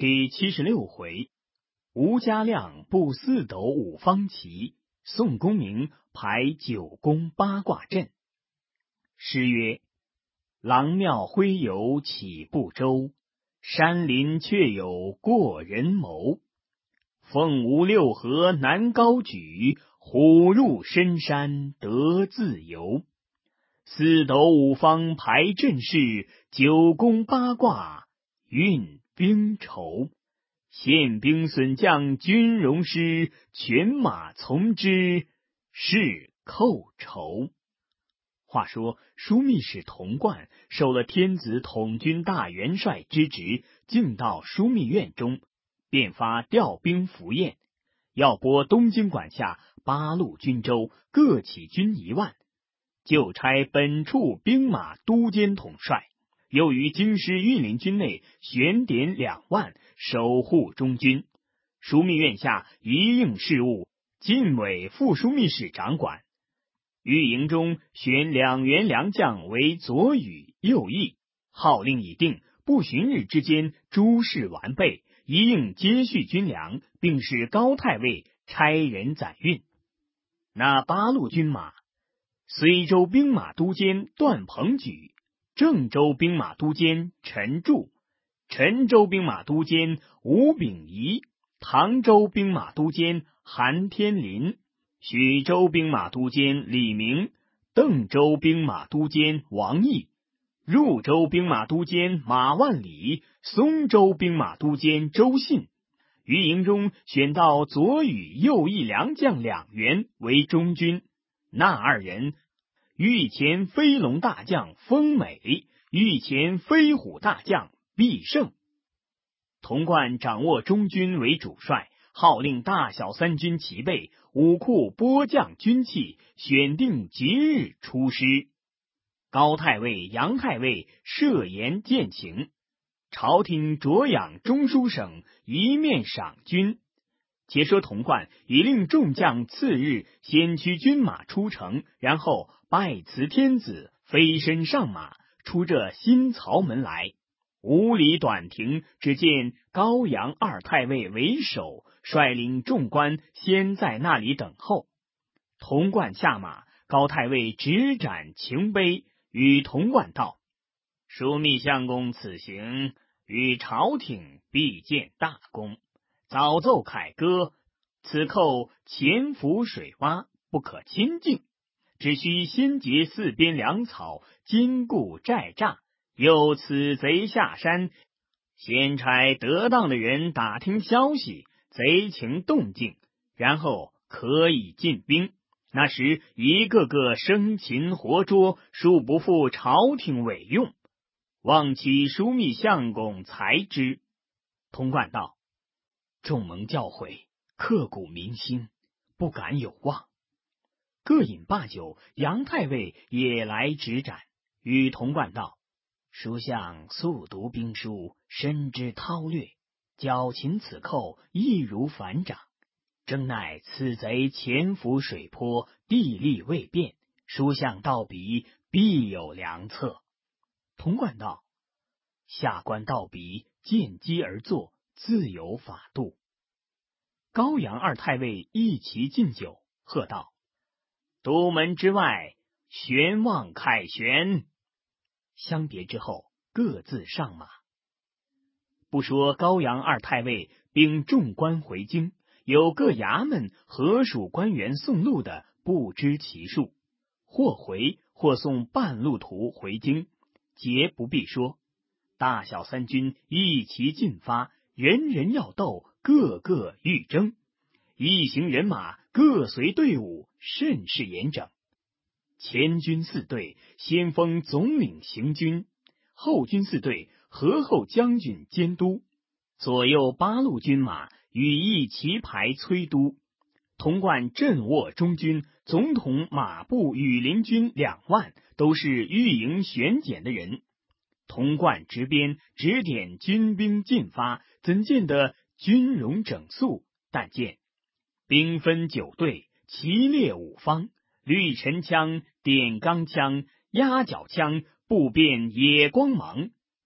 第76回，吴家亮布4斗5方旗，宋公明排9宫8卦阵。诗曰：郎庙徽游起不周，山林却有过人谋。凤无六合难高举，虎入深山得自由。4斗5方排阵势，9宫8卦运兵筹。献兵损将军容师，犬马从之是寇仇。话说枢密使童贯受了天子统军大元帅之职，进到枢密院中，便发调兵符验，要拨东京管辖8路军州，各起军1万，就差本处兵马都监统帅，又于京师御林军内选点2万，守护中军。枢密院下一应事务，晋委副枢密使掌管。御营中选2员良将为左羽右翼，号令已定，不旬日之间诸事完备，一应接续军粮，并使高太尉差人载运。那8路军马，随州兵马都监段鹏举，郑州兵马都监陈柱，陈州兵马都监吴秉仪，唐州兵马都监韩天林，许州兵马都监李明，邓州兵马都监王毅，入州兵马都监马万里，松州兵马都监周信。于营中选到左羽右翼良将2员为中军，那2人御前飞龙大将丰美，御前飞虎大将毕胜。童贯掌握中军为主帅，号令大小3军齐备，武库拨将军器，选定节日出师。高太尉、杨太尉设言践行，朝廷着养中书省一面赏军。且说童贯已令众将次日先驱军马出城，然后拜辞天子，飞身上马，出这新曹门来。5里短亭，只见高阳2太尉为首，率领众官先在那里等候。童贯下马，高太尉执盏擎杯，与童贯道：枢密相公此行，与朝廷必见大功，早奏凯歌，此寇潜伏水洼，不可亲近，只需先结4边粮草，坚固寨栅，诱此贼下山，先差得当的人打听消息，贼情动静，然后可以进兵。那时一个个生擒活捉，殊不负朝廷委用，望其枢密相公裁之。童贯道：众蒙教诲，刻骨铭心，不敢有忘。各饮罢酒，杨太尉也来执盏，与童贯道：书相速读兵书，深知韬略，剿擒此寇易如反掌，正奈此贼潜伏水坡，地利未变，书相道笔必有良策。童贯道：下官道笔见机而作，自有法度。高阳2太尉一齐敬酒，喝道：都门之外，悬望凯旋。相别之后，各自上马。不说高阳2太尉并众官回京，有各衙门合属官员送路的不知其数，或回或送半路途回京，皆不必说。大小3军一齐进发，人人要斗，个个欲争。一行人马各随队伍，甚是严整。前军4队，先锋总领行军，后军4队，合后将军监督，左右8路军马羽翼齐排催督。童贯镇握中军，总统马步羽林军2万，都是御营选拣的人。童贯执鞭指点军兵进发，怎见得军容整肃？但见兵分9队，齐列5方，绿陈枪、点钢枪、压脚枪，步遍野光芒，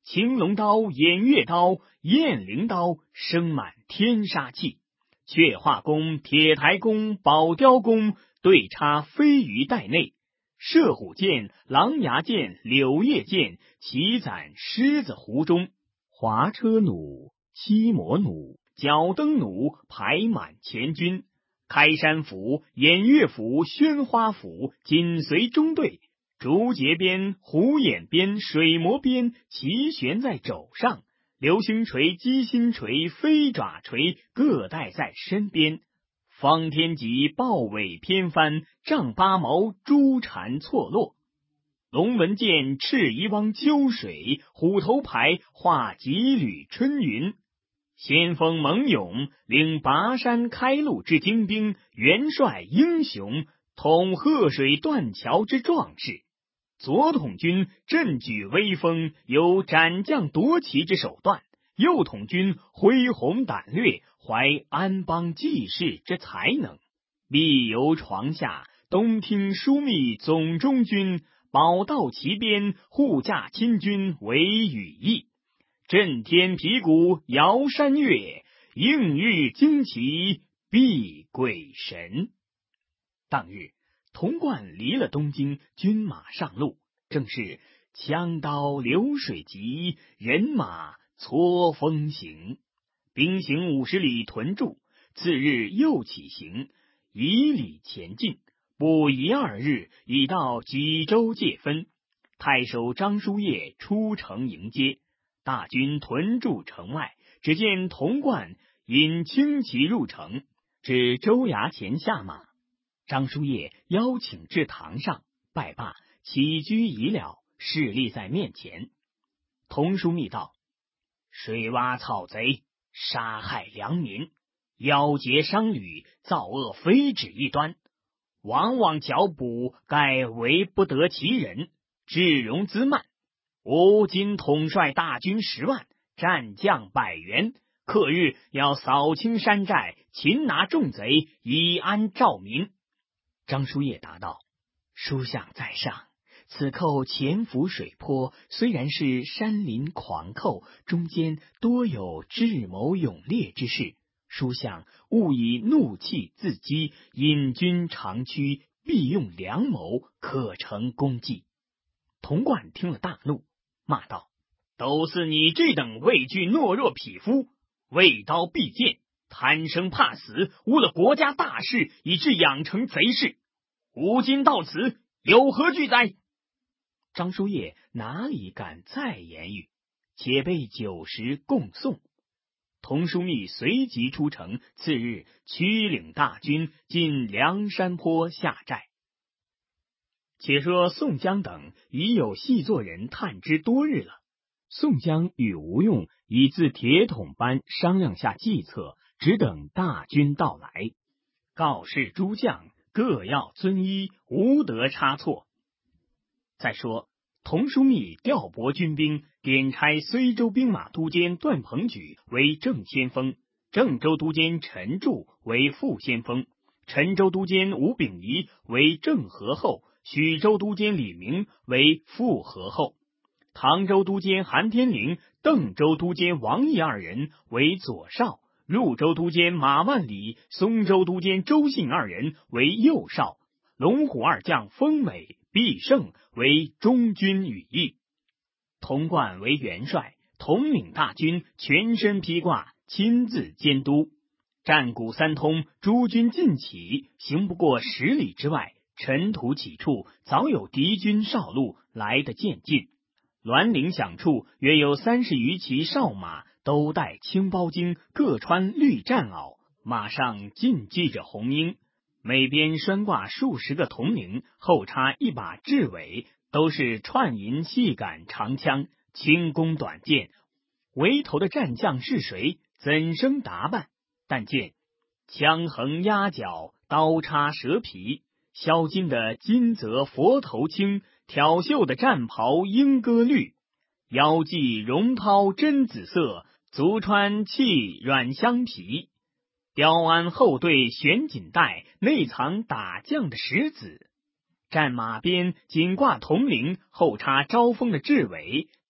青龙刀、偃月刀、雁翎刀，生满天杀气。却化弓、铁台弓、宝雕弓，对插飞鱼袋内。射虎剑、狼牙剑、柳叶剑，齐攒狮子湖中。滑车弩、漆魔弩、脚蹬弩，排满前军。开山斧、偃月斧、宣花斧，紧随中队。竹节鞭、虎眼鞭、水磨鞭，齐悬在肘上。流星锤、鸡心锤、飞爪锤，各带在身边。方天戟、豹尾偏翻，丈八矛、珠蝉错落。龙纹剑、赤夷汪秋水，虎头牌画几缕春云。先锋猛勇，领拔山开路之精兵，元帅英雄，统河水断桥之壮士。左统军振举威风，有斩将夺旗之手段；右统军恢宏胆略，怀安邦济世之才能。密游床下，东听枢密总中军，宝道齐边，护驾亲军为羽翼。震天皮鼓摇山岳，应遇旌旗避鬼神。当日，童贯离了东京，军马上路，正是枪刀流水急，人马搓风行。兵行50里屯驻，次日又起行，以里前进，不一2日，已到济州界分。太守张叔夜出城迎接，大军屯驻城外，只见童贯引轻骑入城，至州衙前下马。张叔夜邀请至堂上，拜罢，起居已了，侍立在面前。童枢密道：水洼草贼，杀害良民，妖劫商旅，造恶非止一端，往往剿捕，盖为不得其人，至容滋慢。吾今统帅大军10万，战将100员，刻日要扫清山寨，擒拿众贼，以安兆民。张叔夜答道：书相在上，此寇潜伏水泊，虽然是山林狂寇，中间多有智谋勇烈之士，书相勿以怒气自激，引军长驱，必用良谋，可成功绩。童贯听了大怒，骂道：都是你这等畏惧懦弱匹夫，畏刀避剑，贪生怕死，误了国家大事，以致养成贼事。吾今到此，有何惧哉？张叔夜哪里敢再言语，且备酒食共送。童枢密随即出城，次日驱领大军进梁山坡下寨。且说宋江等已有细作人探知多日了，宋江与吴用已自铁桶般商量下计策，只等大军到来，告示诸将各要遵依，无得差错。再说童枢密调拨军兵，点差睢州兵马都监段鹏举为正先锋，郑州都监陈柱为副先锋，陈州都监吴秉仪为正合后，许州都监李明为副合后，唐州都监韩天龄、邓州都监王毅2人为左少，潞州都监马万里、松州都监周信2人为右少，龙虎2将丰美、毕胜为中军羽翼。童贯为元帅，统领大军，全身披挂，亲自监督。战鼓3通，诸军尽起，行不过10里之外，尘土起处，早有敌军哨路来得渐近。栾铃响处，约有30余骑哨马，都带青包巾，各穿绿战袄，马上尽系着红缨，每边拴挂数十个铜铃，后插一把雉尾，都是串银细杆长枪，轻弓短箭。围头的战将是谁？怎生打扮？但见枪横压角，刀插蛇皮，削金的金泽佛头青，挑绣的战袍莺歌绿，腰系绒绦真紫色，足穿气软香皮，雕鞍后对悬锦带，内藏打将的石子。战马边紧挂铜铃，后插招风的雉尾，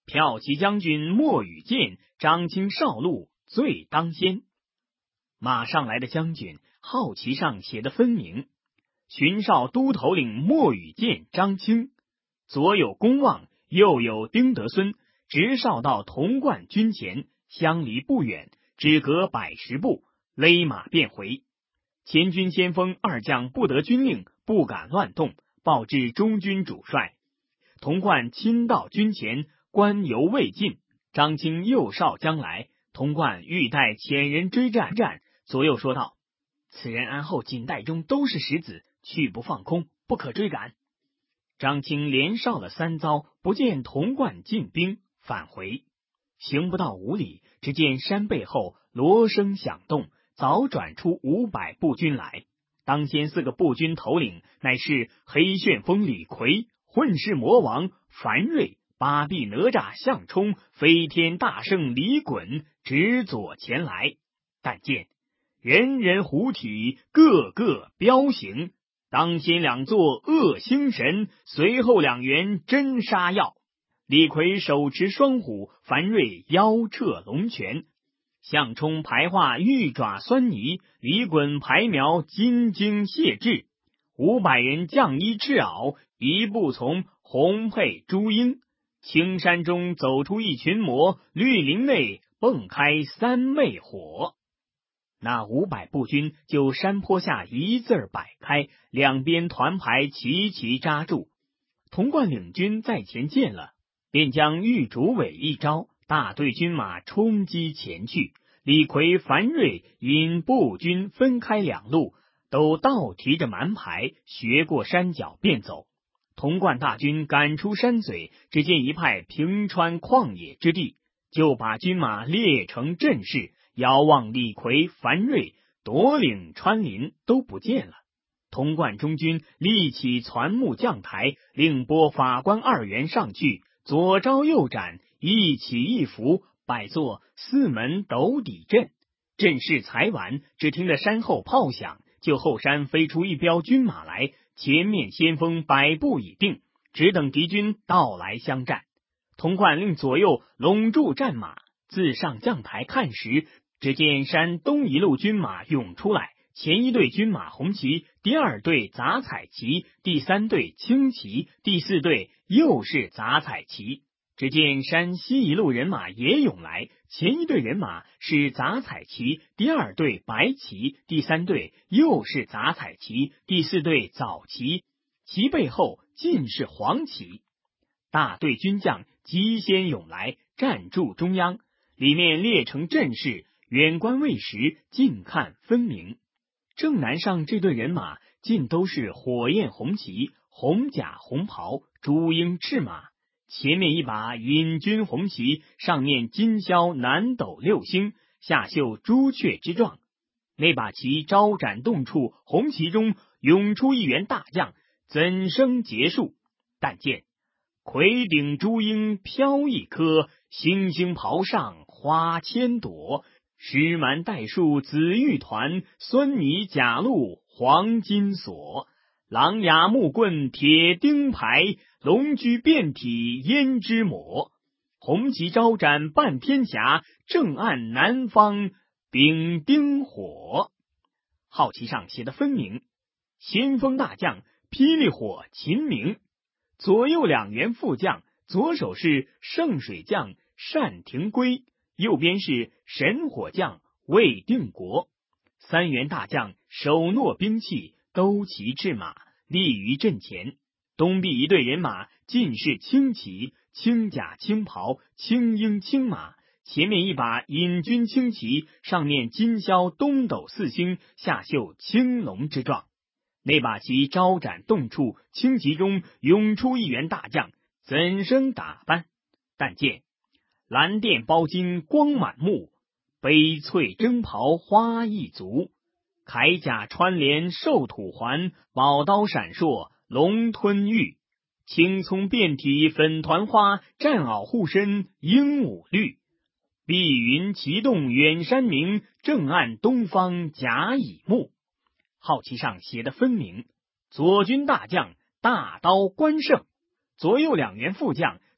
骠骑将军莫羽见张清少路最当先。马上来的将军号旗上写的分明，巡哨都头领莫羽见张清，左有公望，右有丁德孙，直哨到潼关军前，相离不远，只隔110步，勒马便回。前军先锋二将不得军令，不敢乱动，报至中军主帅。潼关亲到军前，关犹未尽，张清右哨将来，潼关欲待遣人追战，左右说道：此人安后锦带中都是石子，去不放空，不可追赶。张清连哨了3遭，不见潼关进兵，返回。行不到5里，只见山背后锣声响动，早转出500步军来。当先4个步军头领乃是黑旋风李逵、混世魔王樊瑞、八臂哪吒项冲、飞天大圣李衮，直左前来。但见人人虎体，个个彪形，当先2座恶星神，随后2员真杀药。李逵手持双虎，樊瑞腰掣龙泉，项冲排化玉爪酸泥，李衮排描金睛蟹翅。500人将衣赤袄，一步从红佩朱缨。青山中走出一群魔，绿林内迸开3昧火。那500步军就山坡下一字摆开，两边团排齐齐扎住。潼关领军在前见了，便将玉竹尾一招，大队军马冲击前去。李逵、樊瑞因步军分开2路，都倒提着蛮牌，学过山脚便走。潼关大军赶出山嘴，只见一派平川旷野之地，就把军马列成阵势，遥望李逵、樊瑞夺领穿林，都不见了。潼关中军立起攒木将台，令拨法官2员上去，左招右斩，一起一伏，摆作4门斗底阵。阵势才完，只听得山后炮响，就后山飞出一彪军马来，前面先锋摆布已定，只等敌军到来相战。潼关令左右拢住战马，自上将台看时，只见山东一路军马涌出来，前一队军马红旗，第2队杂彩旗，第3队青旗，第4队又是杂彩旗。只见山西一路人马也涌来，前一队人马是杂彩旗，第2队白旗，第3队又是杂彩旗，第4队枣旗，其背后尽是黄旗。大队军将急先涌来，站住中央，里面列成阵势，远观未识，近看分明。正南上这队人马尽都是火焰红旗，红甲红袍，朱缨赤马。前面一把允军红旗，上面金霄南斗6星，下绣朱雀之状。那把旗招展动处，红旗中涌出一员大将，怎生结束？但见魁顶朱缨飘一颗，星星袍上花千朵，石蛮带树紫玉团，酸泥甲鹿黄金锁。狼牙木棍铁钉牌，龙驹遍体胭脂抹。红旗招展半天霞，正按南方丙丁火。号旗上写的分明，先锋大将霹雳火秦明，左右2员副将，左手是圣水将单廷圭，右边是神火将魏定国。3员大将手握兵器，都骑赤马，立于阵前。东壁一队人马尽是青旗，青甲青袍，青缨青马，前面一把引军青旗，上面金霄东斗4星，下绣青龙之状。那把旗招展动处，青旗中涌出一员大将，怎生打扮？但见蓝靛包金光满目，翡翠征袍花一足，铠甲穿连兽土环，宝刀闪烁龙吞玉，青葱遍体粉团花，战袄护身鹦鹉绿。碧云齐动远山明，正按东方甲乙木。号旗上写的分明，左军大将大刀关胜，左右2员副将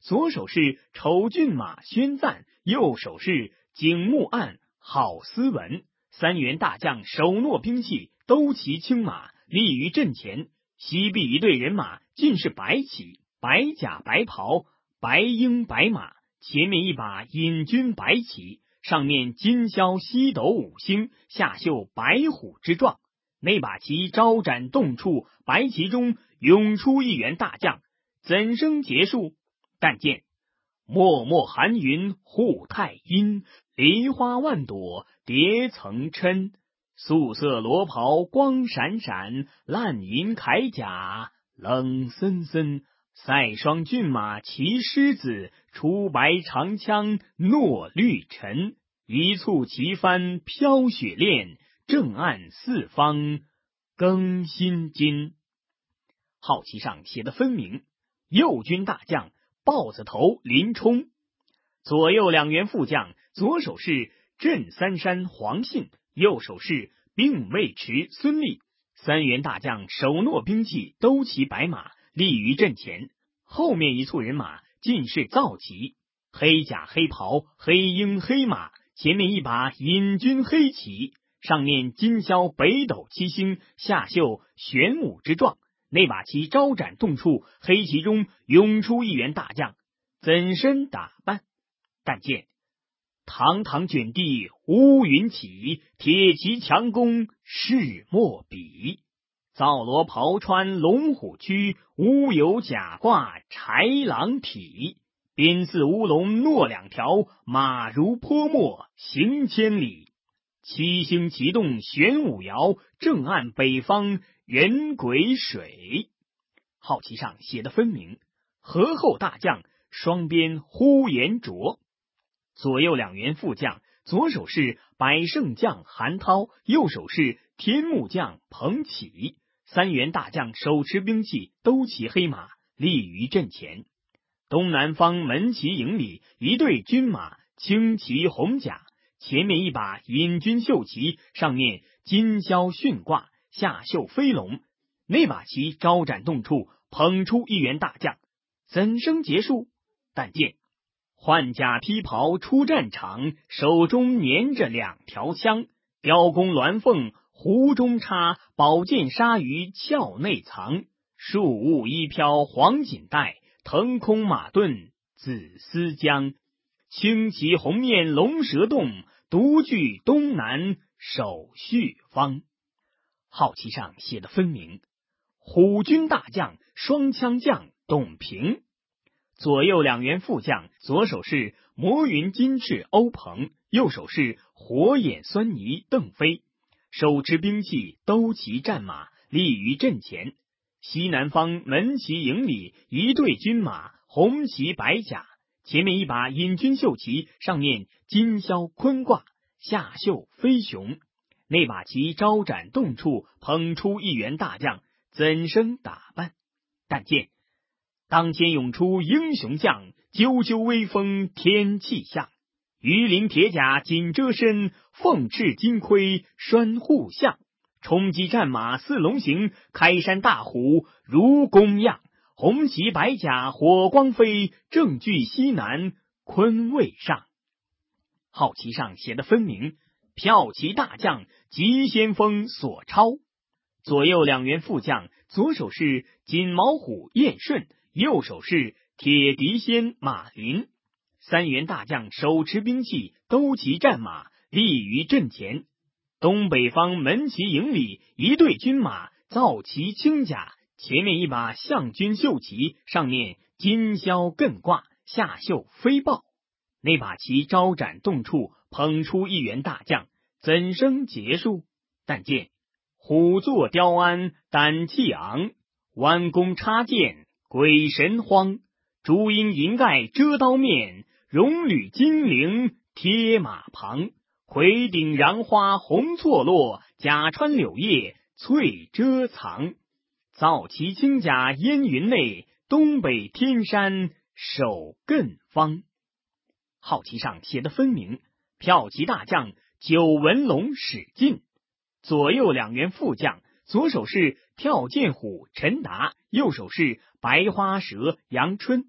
左手是丑骏马宣赞，右手是景木案好斯文。三员大将手握兵器，都骑青马，立于阵前。西壁一队人马尽是白旗，白甲白袍，白鹰白马，前面一把引军白旗，上面金霄西斗五星，下绣白虎之状。那把旗招展动处，白旗中涌出一员大将，怎生结束？但见脉脉寒云护太阴，梨花万朵叠层琛。素色罗袍光闪闪，烂银铠甲冷森森。赛双骏马骑狮子，出白长枪诺绿尘。一簇旗帆飘雪链，正暗四方更新金。号旗上写的分明，右军大将豹子头林冲，左右两员副将，左手是镇三山黄信，右手是并尉迟孙立。三员大将手握兵器，都骑白马，立于阵前。后面一簇人马尽是皂旗，黑甲黑袍，黑鹰黑马，前面一把引军黑旗，上面金霄北斗七星，下绣玄武之状。那把旗招展动处，黑旗中涌出一员大将，怎身打扮？但见堂堂卷地乌云起，铁骑强弓势莫比。皂罗袍穿龙虎躯，乌有甲挂豺狼体。鞭似乌龙诺两条，马如泼墨行千里。七星齐动玄武摇，正按北方人鬼水。号旗上写的分明，河后大将双鞭呼延灼。左右两员副将，左手是百胜将韩涛，右手是天目将彭起。三员大将手持兵器，都骑黑马，立于阵前。东南方门旗营里一队军马，青旗红甲，前面一把引军绣旗，上面金霄迅挂，下绣飞龙。那把旗招展动处，捧出一员大将，怎生结束？但见换甲披袍出战场，手中粘着两条枪，雕弓鸾凤壶中插，宝剑鲨鱼鞘内藏。树雾衣飘黄锦带，腾空马盾紫丝缰。青旗红面龙蛇动，独具东南守绪方。号旗上写的分明，虎军大将双枪将董平。左右两员副将，左手是魔云金翅欧鹏，右手是火眼狻猊邓飞。手持兵器，都骑战马，立于阵前。西南方门旗营里一队军马，红旗白甲，前面一把引军绣旗，上面金霄坤挂，下绣飞熊。那把旗招展动处，捧出一员大将，怎生打扮？但见当前涌出英雄将，赳赳威风天气象。鱼鳞铁甲紧遮身，凤翅金盔拴护项。冲击战马似龙行，开山大虎如弓样。红旗白甲火光飞，正据西南坤位上。号旗上写的分明，骠骑大将急先锋索超。左右两员副将，左手是锦毛虎燕顺，右手是铁笛仙马林。三员大将手持兵器，都骑战马，立于阵前。东北方门旗营里一队军马，皂旗青甲，前面一把象军绣旗，上面金霄艮挂，下绣飞豹。那把旗招展动处，捧出一员大将，怎生结束？但见虎坐雕鞍胆气昂，弯弓插箭鬼神慌。朱缨银盖遮刀面，绒履金翎贴马旁。魁顶瓤花红错落，甲穿柳叶翠遮藏。皂旗青甲烟云内，东北天山守艮方。号旗上写的分明，骠骑大将九纹龙史进。左右两员副将，左手是跳涧虎陈达，右手是白花蛇杨春。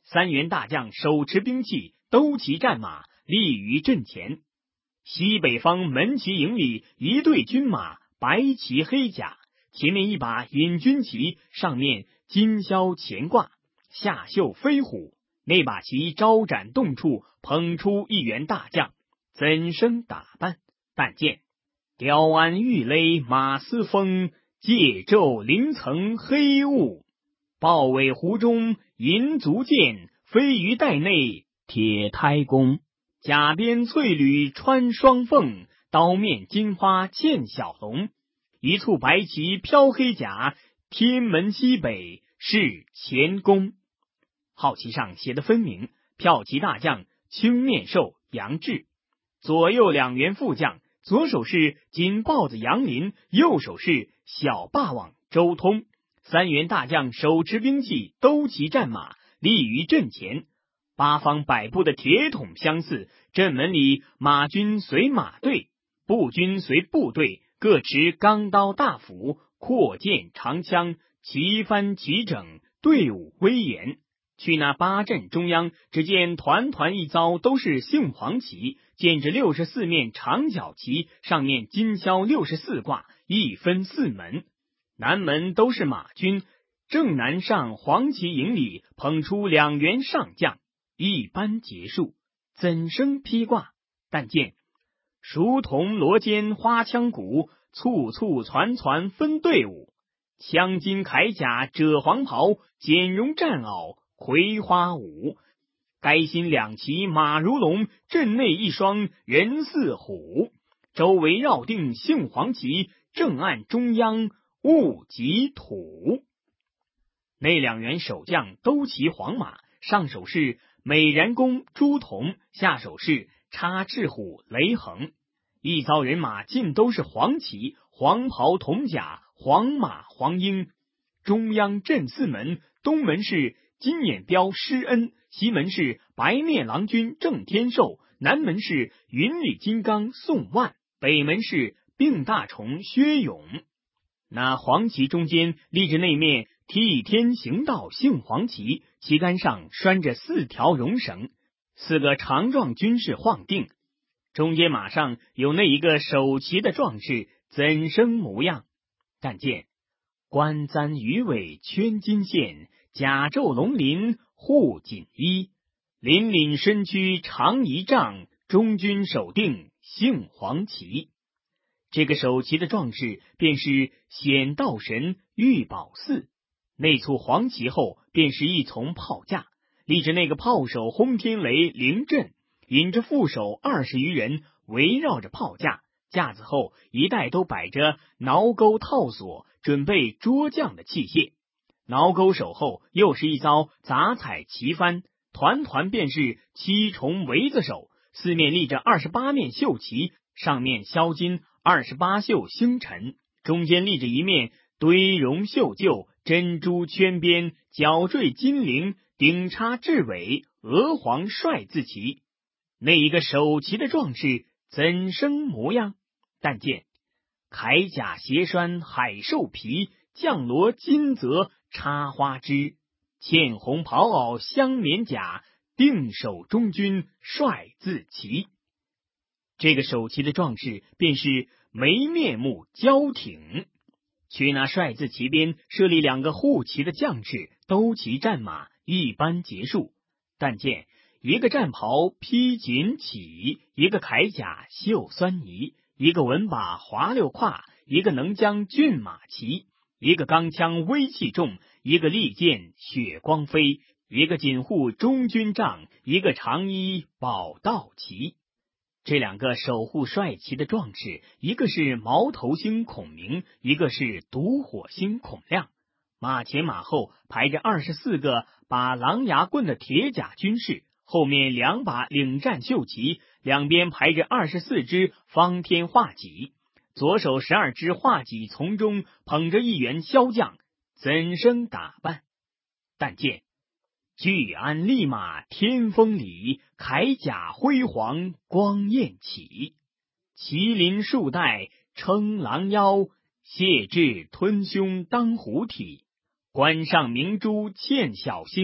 三员大将手持兵器，都骑战马，立于阵前。西北方门旗营里一队军马，白旗黑甲，前面一把引军旗，上面金绡前挂，下绣飞虎。那把旗招展动处，捧出一员大将，怎生打扮？但见雕鞍玉勒马嘶风，借骤凌层黑雾。豹尾湖中银足箭，飞鱼带内铁胎弓。甲边翠缕穿双凤，刀面金花嵌小龙。一簇白旗飘黑甲，天门西北是前宫。号旗上写的分明，骠骑大将青面兽杨志，左右两员副将，左手是金豹子杨林，右手是小霸王周通。三员大将手持兵器，都骑战马，立于阵前。八方百步的铁桶相似，阵门里马军随马队，步军随部队，各持钢刀大斧、阔剑长枪，旗帆齐整，队伍威严。去那八阵中央，只见团团一遭，都是杏黄旗，建制64面长角旗，上面金绡64挂，一分4门。南门都是马军，正南上黄旗营里捧出2员上将，一班结束，怎生披挂？但见熟铜罗肩花枪鼓，簇簇攒攒分队伍。枪金铠甲赭黄袍，剪绒战袄葵花舞。该心两骑马如龙，阵内一双人似虎。周围绕定杏黄旗，正岸中央雾及土。那2员守将都骑黄马，上手是美髯公朱仝，下手是插翅虎雷横。一遭人马尽都是黄旗，黄袍铜甲，黄马黄缨。中央镇4门，东门是金眼彪施恩，西门是白面郎君郑天寿，南门是云里金刚宋万，北门是病大虫薛勇。那黄旗中间立着那面替天行道杏黄旗，旗杆上拴着4条绒绳，4个长壮军士晃定。中间马上有那一个守旗的壮士，怎生模样？但见冠簪鱼尾圈金线，甲胄龙鳞护锦衣，凛凛身躯长1丈，中军守定杏黄旗。这个守旗的壮士便是显道神玉宝寺。那簇黄旗后便是一丛炮架，立着那个炮手轰天雷凌阵，引着副手20余人围绕着炮架，架子后一带都摆着挠钩套索，准备捉将的器械。挠钩手后又是一遭杂彩旗帆，团团便是7重围子手，四面立着28面绣旗，上面镶金28绣星辰，中间立着一面堆绒绣就，珍珠圈边，角缀金翎，顶插雉尾，鹅黄帅字旗。那一个守旗的壮士怎生模样？但见铠甲斜栓海兽皮，绛罗金泽插花枝，茜红袍袄镶棉甲，定守中军帅字旗。这个守旗的壮士便是眉面目交挺。去那帅字旗边设立2个护旗的将士，都骑战马，一班结束。但见一个战袍披锦起，一个铠甲绣酸泥，一个文把滑溜胯，一个能将骏马骑，一个钢枪威气重，一个利剑血光飞，一个锦护中军帐，一个长衣宝道旗。这2个守护帅旗的壮士，一个是毛头星孔明，一个是独火星孔亮。马前马后排着24个把狼牙棍的铁甲军士，后面2把领战绣旗，两边排着24只方天画戟，左手12只画戟从中捧着1员骁将，怎生打扮？但见巨鞍立马天风里，铠甲辉煌光焰起。麒麟束带撑狼腰，谢豸吞胸当虎体。冠上明珠嵌小星，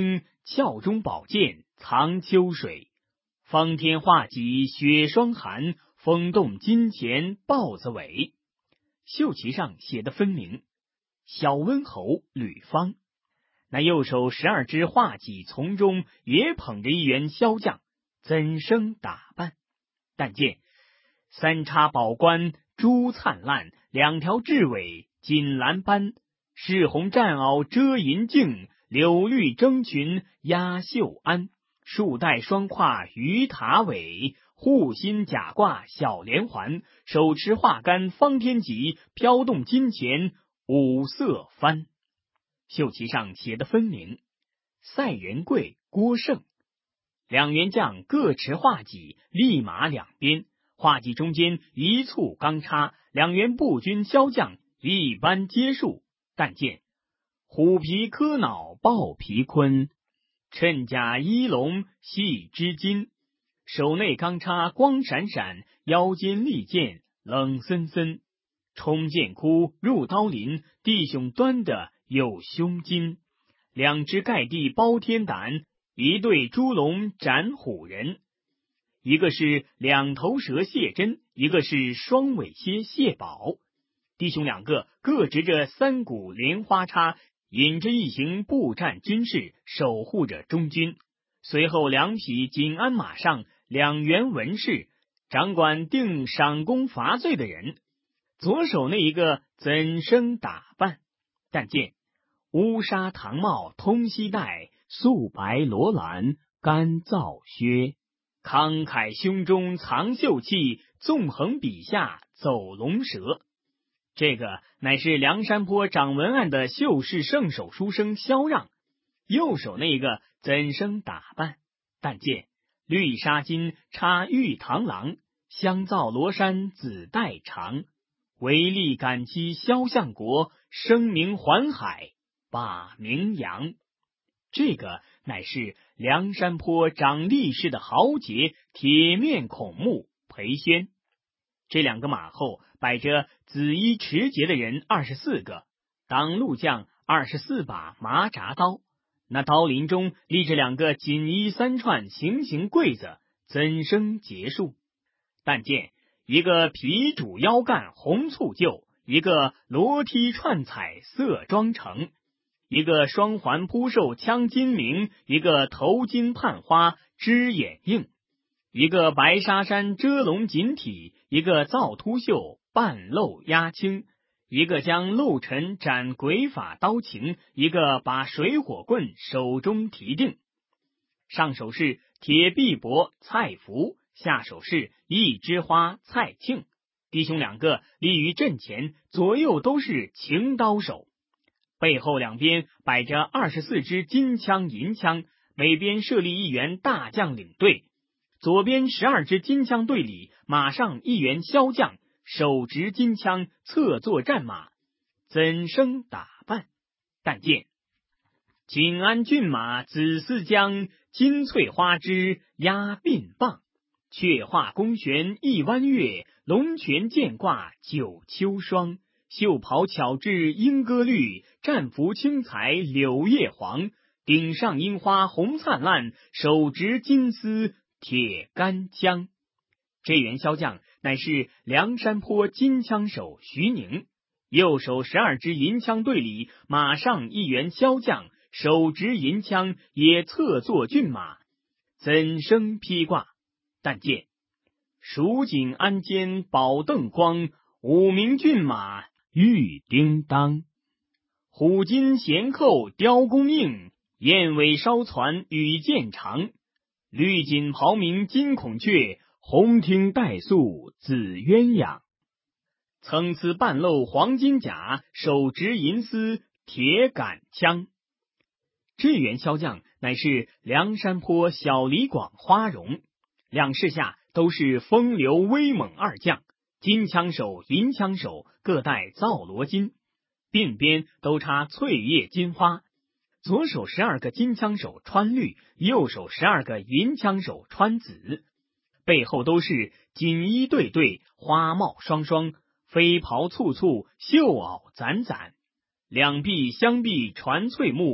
鞘中宝剑藏秋水，方天画戟雪霜寒，风动金钱豹子尾。绣旗上写的分明，小温侯吕方。那右手12支画戟从中也捧着一员骁将，怎生打扮？但见三叉宝冠珠灿烂，两条雉尾锦蓝斑，赤红战袄遮银镜，柳绿征裙压绣鞍，束带双挎鱼塔尾，护心甲挂小连环，手持画杆方天戟，飘动金钱五色幡。绣旗上写的分明，赛仁贵郭胜。两员将各持画戟，立马两边，画戟中间一簇钢叉，两员步军骁将一般皆数。但见虎皮柯脑豹皮鲲，衬甲衣龙细织金，手内钢叉光闪闪，腰间利剑冷森森，冲剑窟入刀林，弟兄端的有胸襟，两只盖地包天胆，一对猪龙斩虎人，一个是两头蛇谢真，一个是双尾蝎谢宝。弟兄两个各执着3股莲花叉，引着一行步战军士，守护着中军。随后2匹锦鞍马上2员文士，掌管定赏功罚罪的人。左手那一个怎生打扮？但见乌纱唐帽通膝带，素白罗兰干皂靴，慷慨胸中藏秀气，纵横笔下走龙蛇。这个乃是梁山泊掌文案的绣饰圣手书生萧让。右手那个怎生打扮？但见绿纱巾插玉螳螂，香皂罗衫紫带长，为力赶击萧相国，声名环海把名扬。这个乃是梁山泊掌力士的豪杰铁面孔目裴宣。这2个马后摆着紫衣持节的人24个，挡路将24把麻铡刀，那刀林中立着2个锦衣3串行刑柜子，怎生结束？但见一个皮主腰干红簇就，一个罗梯串彩色妆成，一个双环扑寿枪金明，一个头巾盼花枝眼映，一个白纱衫遮龙锦体，一个皂秃袖半露压青，一个将露尘斩鬼法刀情，一个把水火棍手中提定。上手是铁臂膊蔡福，下手是一枝花蔡庆。弟兄2个立于阵前，左右都是擎刀手。背后2边摆着24支金枪银枪，每边设立1员大将领队。左边12支金枪队里，马上1员骁将，手执金枪，侧坐战马，怎生打扮？但见锦鞍骏马紫丝缰，金翠花枝压鬓棒，雀画弓弦一弯月，龙泉剑挂九秋霜，袖袍巧制莺歌绿，战服青彩柳叶黄，顶上樱花红灿烂，手执金丝铁杆枪。这员骁将乃是梁山泊金枪手徐宁。右手12支银枪队里，马上1员骁将，手执银枪，也侧坐骏马，怎生披挂？但见蜀锦鞍肩宝镫光，5名骏马玉叮当，虎金衔扣雕弓硬，燕尾梢攒羽箭长，绿锦袍鸣金孔雀，红听带素紫鸳鸯，参差半露黄金甲，手执银丝铁杆枪。这员骁将乃是梁山泊小李广花荣。2士下都是风流威猛2将，金枪手银枪手各戴皂罗巾，鬓边都插翠叶金花。左手12个金枪手穿绿，右手12个银枪手穿紫。背后都是锦衣对对，花帽双双，飞袍簇簇，绣袄攒攒，两臂相臂传翠幕，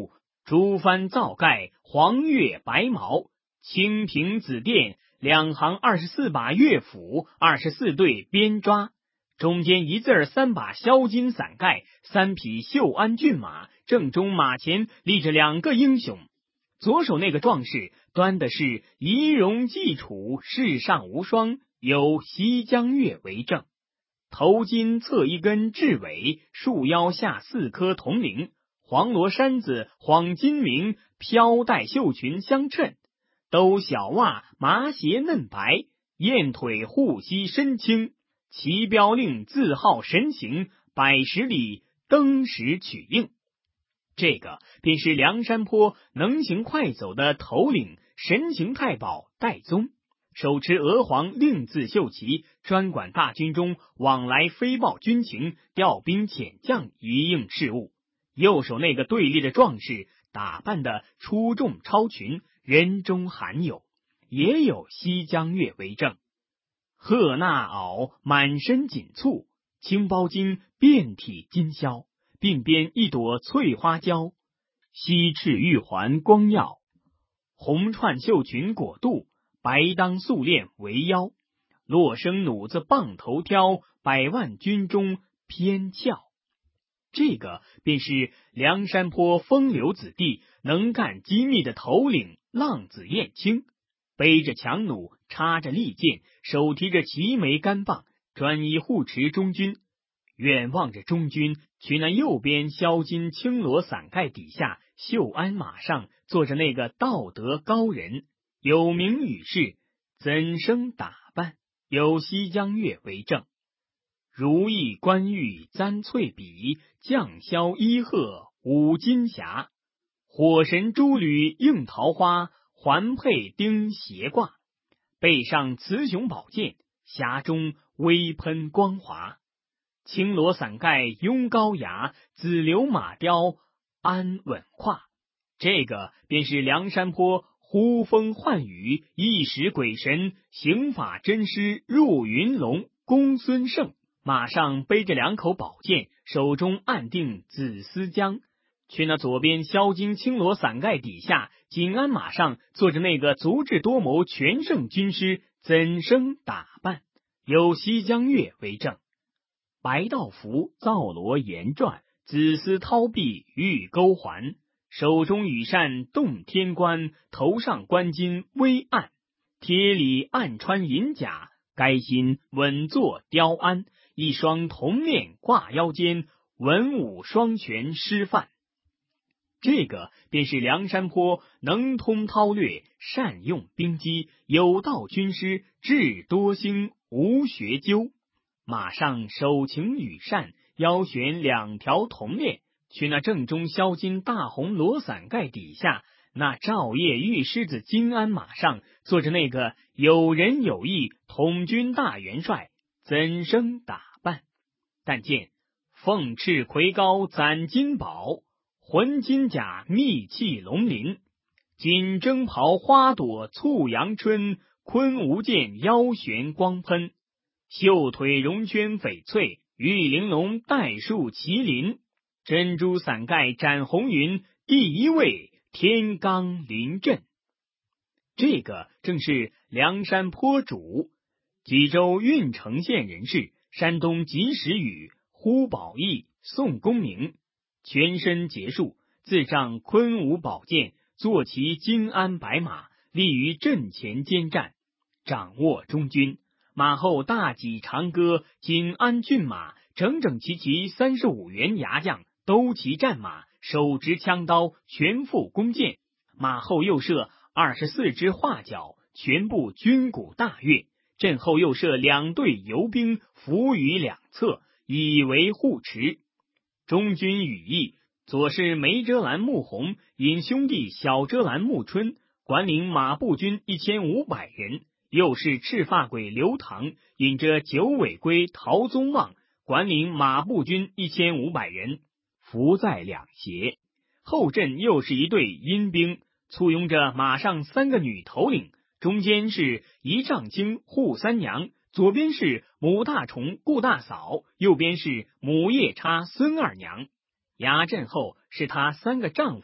朱幡皂盖，黄钺白毛，清平紫殿，2行24把乐府，24对鞭抓，中间一字3把销金伞盖，3匹绣鞍骏马，正中马前立着2个英雄。左手那个壮士端的是仪容既楚，世上无双，有西江月为证。头巾侧1根雉尾，束腰下4颗铜铃，黄罗衫子晃金明，飘带绣裙相衬，兜小袜麻鞋嫩白，燕腿护膝身轻，旗标令字号神行，百十里登时取应。这个便是梁山坡能行快走的头领神行太保戴宗，手持娥皇令字绣旗，专管大军中往来飞报军情，调兵遣将，一应事务。右手那个对立的壮士打扮的出众超群，人中罕有，也有西江月为证。鹤纳袄满身锦簇，青包巾遍体金绡，鬓边1朵翠花椒，西翅玉环光耀，红串绣裙裹肚，白当素链围腰，落生弩子棒头挑，百万军中偏俏。这个便是梁山坡风流子弟能干机密的头领浪子燕青，背着强弩，插着利箭，手提着齐眉杆棒，专一护持中军。远望着中军，去那右边销金青罗伞盖底下，绣鞍马上坐着那个道德高人，有名语士，怎生打扮？有西江月为证。如意冠玉簪翠笔，绛绡衣鹤舞金霞，火神珠履映桃花，环佩钉斜挂，背上雌雄宝剑，匣中微喷光华，青罗伞盖拥高牙，紫流马雕安稳胯。这个便是梁山坡呼风唤雨，一时鬼神，刑法真师入云龙公孙胜，马上背着2口宝剑，手中按定紫丝缰。去那左边销金青罗伞盖底下，锦鞍马上坐着那个足智多谋全胜军师，怎生打扮？有西江月为证。白道服皂罗岩转，紫丝绦碧玉钩环，手中羽扇动天冠，头上冠巾微暗，贴里暗穿银甲，该心稳坐雕鞍，一双铜链挂腰间，文武双全师范。这个便是梁山坡能通韬略，善用兵机，有道军师，智多星，无学究。马上手擎羽扇，腰悬2条铜链，去那正中销金大红罗伞盖底下，那赵叶玉狮子金鞍马上坐着那个有仁有义统军大元帅，怎生打扮？但见凤翅魁皋攒金宝，浑金甲密气龙鳞，锦征袍花朵簇阳春，昆无剑腰悬光喷，绣腿绒圈翡翠，玉玲珑带树麒麟，珍珠伞盖展红云，第一位天罡临阵。这个正是梁山坡主，济州郓城县人士，山东及时雨，呼保义、宋公明，全身结束，自仗昆吾宝剑，坐骑金鞍白马，立于阵前监战，掌握中军。马后大戟长戈，锦鞍骏马，整整齐齐35员牙将，都骑战马，手执枪刀，全副弓箭。马后又设24只画角，全部军鼓大乐。阵后又设2队游兵，伏于两侧，以为护持。中军羽翼，左是梅遮拦穆弘，引兄弟小遮拦穆春，管领马步军1500人；右是赤发鬼刘唐，引着九尾龟陶宗旺，管领马步军1500人，伏在两斜。后阵又是一队阴兵，簇拥着马上3个女头领，中间是一丈青扈三娘，左边是母大虫顾大嫂，右边是母夜叉孙二娘。牙阵后是她3个丈夫，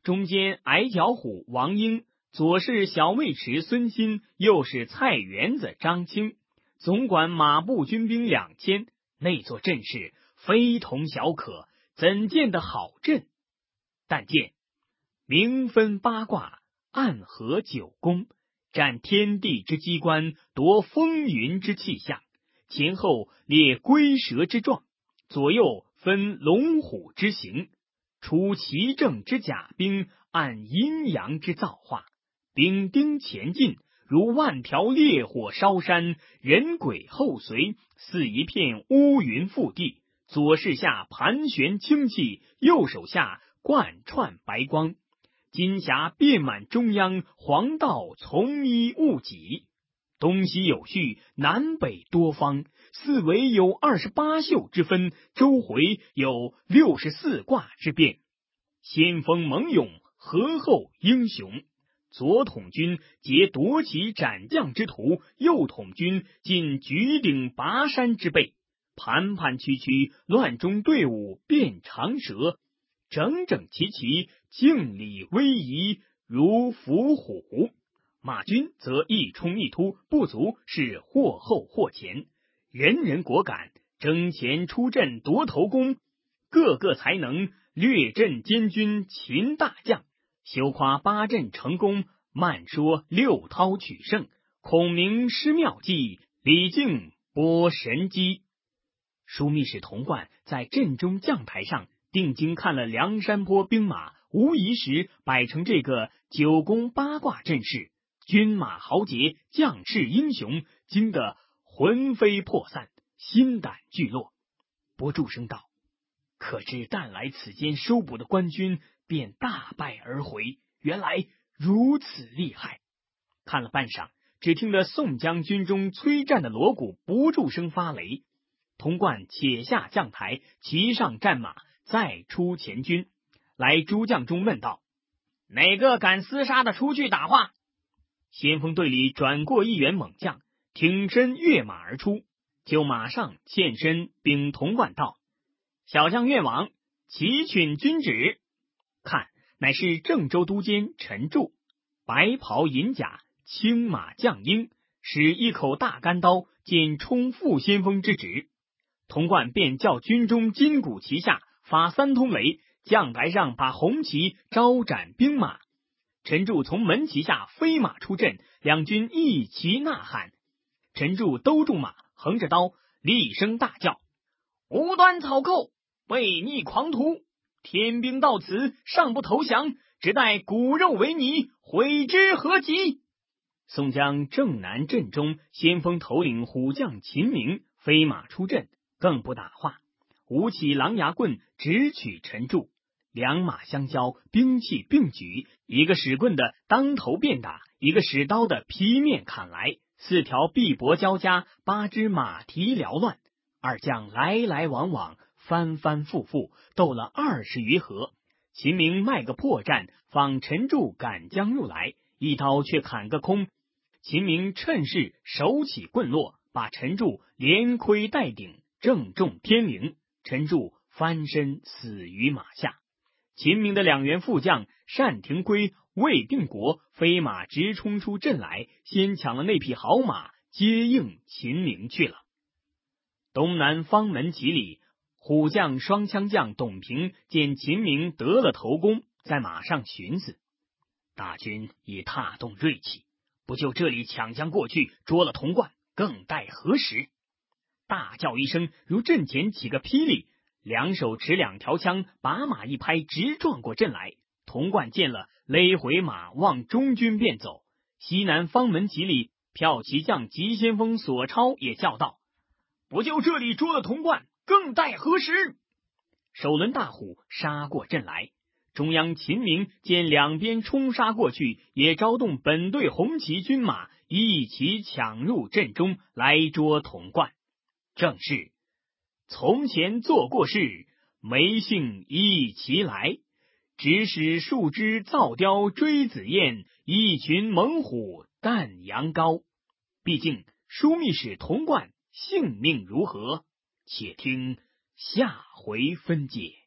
中间矮脚虎王英，左是小尉迟孙新，右是菜园子张清，总管马步军兵2000，那座阵势非同小可，怎见得好阵？但见明分八卦，暗合九宫，占天地之机关，夺风云之气象，前后列龟蛇之状，左右分龙虎之形，出奇正之甲兵，按阴阳之造化，兵丁前进，如万条烈火烧山，人鬼后随，似一片乌云覆地。左视下盘旋清气，右手下贯串白光，金霞遍满中央，黄道从一雾几，东西有序，南北多方，四围有28宿之分，周回有64卦之变，先锋猛勇，河后英雄。左统军结夺旗斩将之徒，右统军尽举鼎拔山之辈，盘盘曲曲，乱中队伍变长蛇，整整齐齐，敬礼威仪，如伏虎。马军则一冲一突，不足是或后或前，人人果敢，争前出阵夺头功，个个才能，略阵监军擒大将，休夸8阵成功，慢说6韬取胜，孔明施妙计，李靖拨神机。枢密使童贯在阵中将台上定睛看了梁山泊兵马，无疑时摆成这个9宫8卦阵势，军马豪杰，将士英雄，惊得魂飞魄散，心胆俱落。不住声道：可知但来此间收捕的官军，便大败而回，原来如此厉害。看了半晌，只听得宋江军中催战的锣鼓不住声发雷。童贯且下将台，骑上战马，再出前军，来诸将中问道：哪个敢厮杀的出去打话？先锋队里转过一员猛将，挺身跃马而出，就马上欠身禀童贯道：小将愿往，启请军旨。看，乃是郑州都监陈柱，白袍银甲，青马将缨，使一口大干刀，见冲副先锋之职。童贯便叫军中金鼓旗下发3通雷，将台上把红旗招展兵马。陈柱从门旗下飞马出阵，两军一齐呐喊。陈柱兜住马，横着刀，厉声大叫：无端草寇，悖逆狂徒，天兵到此，尚不投降，只待骨肉为泥，悔之何及？宋江正南阵中，先锋头领虎将秦明飞马出阵，更不打话，舞起狼牙棍，直取陈柱。两马相交，兵器并举，一个使棍的当头便打，一个使刀的劈面砍来，4条臂膊交加，8只马蹄缭乱，二将来来往往，翻翻复复，斗了20余合。秦明卖个破绽，仿陈柱赶将入来，一刀却砍个空。秦明趁势手起棍落，把陈柱连盔带顶正中天灵，陈柱翻身死于马下。秦明的2员副将单廷圭、魏定国飞马直冲出阵来，先抢了那匹好马，接应秦明去了。东南方门旗里，虎将双枪将董平见秦明得了头功，在马上寻思：大军已踏动锐气，不就这里抢将过去，捉了童贯，更待何时？大叫一声，如阵前起个霹雳，两手持2条枪，把马一拍，直撞过阵来。童贯见了，勒回马，往中军便走。西南方门旗里，骠骑将急先锋索超也叫道：不就这里捉了童贯，更待何时？首轮大虎杀过阵来。中央秦明见两边冲杀过去，也招动本队红旗军马，一齐抢入阵中，来捉童贯。正是从前做过事，没幸一齐来，指使树枝造雕追紫燕，一群猛虎啖羊羔。毕竟枢密使童贯性命如何？且听下回分解。